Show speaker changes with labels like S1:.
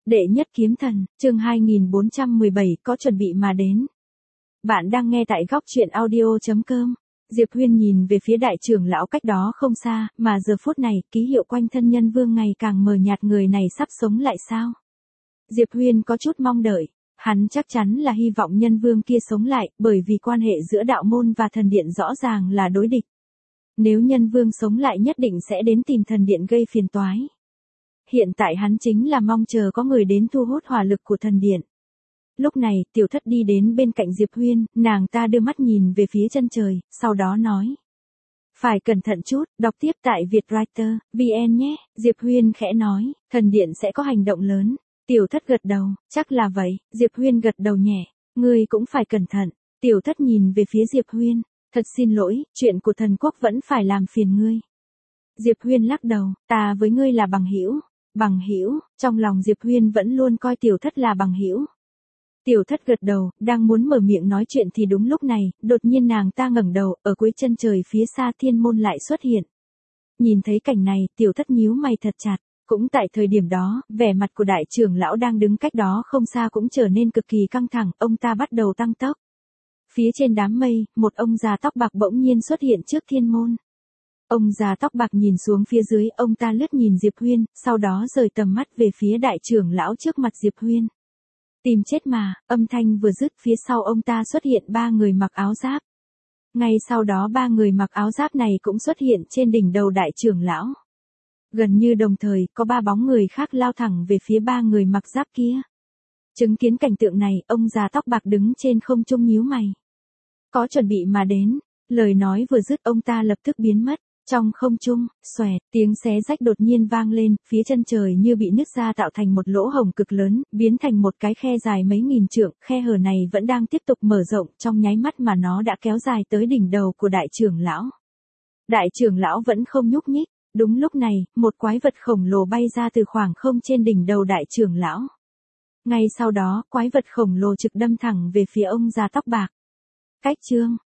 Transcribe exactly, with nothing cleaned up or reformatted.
S1: Đệ nhất kiếm thần, chương hai nghìn bốn trăm mười bảy có chuẩn bị mà đến. Bạn đang nghe tại góc truyện audio chấm com. Diệp Huyên nhìn về phía đại trưởng lão cách đó không xa, mà giờ phút này, ký hiệu quanh thân Nhân Vương ngày càng mờ nhạt, người này sắp sống lại sao? Diệp Huyên có chút mong đợi, hắn chắc chắn là hy vọng Nhân Vương kia sống lại, bởi vì quan hệ giữa đạo môn và thần điện rõ ràng là đối địch. Nếu Nhân Vương sống lại nhất định sẽ đến tìm thần điện gây phiền toái. Hiện tại hắn chính là mong chờ có người đến thu hút hỏa lực của thần điện. Lúc này, tiểu thất đi đến bên cạnh Diệp Huyên, nàng ta đưa mắt nhìn về phía chân trời, sau đó nói. Phải cẩn thận chút, đọc tiếp tại Vietwriter, vn nhé, Diệp Huyên khẽ nói, thần điện sẽ có hành động lớn. Tiểu thất gật đầu, chắc là vậy, Diệp Huyên gật đầu nhẹ, ngươi cũng phải cẩn thận. Tiểu thất nhìn về phía Diệp Huyên, thật xin lỗi, chuyện của thần quốc vẫn phải làm phiền ngươi. Diệp Huyên lắc đầu, ta với ngươi là bằng hữu. Bằng hữu, trong lòng Diệp Huyên vẫn luôn coi tiểu thất là bằng hữu. Tiểu thất gật đầu, đang muốn mở miệng nói chuyện thì đúng lúc này, đột nhiên nàng ta ngẩng đầu, ở cuối chân trời phía xa thiên môn lại xuất hiện. Nhìn thấy cảnh này, tiểu thất nhíu mày thật chặt, cũng tại thời điểm đó, vẻ mặt của đại trưởng lão đang đứng cách đó không xa cũng trở nên cực kỳ căng thẳng, ông ta bắt đầu tăng tốc. Phía trên đám mây, một ông già tóc bạc bỗng nhiên xuất hiện trước thiên môn. Ông già tóc bạc nhìn xuống phía dưới, ông ta lướt nhìn Diệp Huyên, sau đó rời tầm mắt về phía đại trưởng lão trước mặt Diệp Huyên. Tìm chết mà, âm thanh vừa dứt, phía sau ông ta xuất hiện ba người mặc áo giáp. Ngay sau đó ba người mặc áo giáp này cũng xuất hiện trên đỉnh đầu đại trưởng lão. Gần như đồng thời, có ba bóng người khác lao thẳng về phía ba người mặc giáp kia. Chứng kiến cảnh tượng này, ông già tóc bạc đứng trên không trung nhíu mày. Có chuẩn bị mà đến, lời nói vừa dứt ông ta lập tức biến mất. Trong không trung, xoẹt, tiếng xé rách đột nhiên vang lên, phía chân trời như bị nứt ra tạo thành một lỗ hổng cực lớn, biến thành một cái khe dài mấy nghìn trượng, khe hở này vẫn đang tiếp tục mở rộng, trong nháy mắt mà nó đã kéo dài tới đỉnh đầu của đại trưởng lão. Đại trưởng lão vẫn không nhúc nhích, đúng lúc này, một quái vật khổng lồ bay ra từ khoảng không trên đỉnh đầu đại trưởng lão. Ngay sau đó, quái vật khổng lồ trực đâm thẳng về phía ông già tóc bạc. Cách chương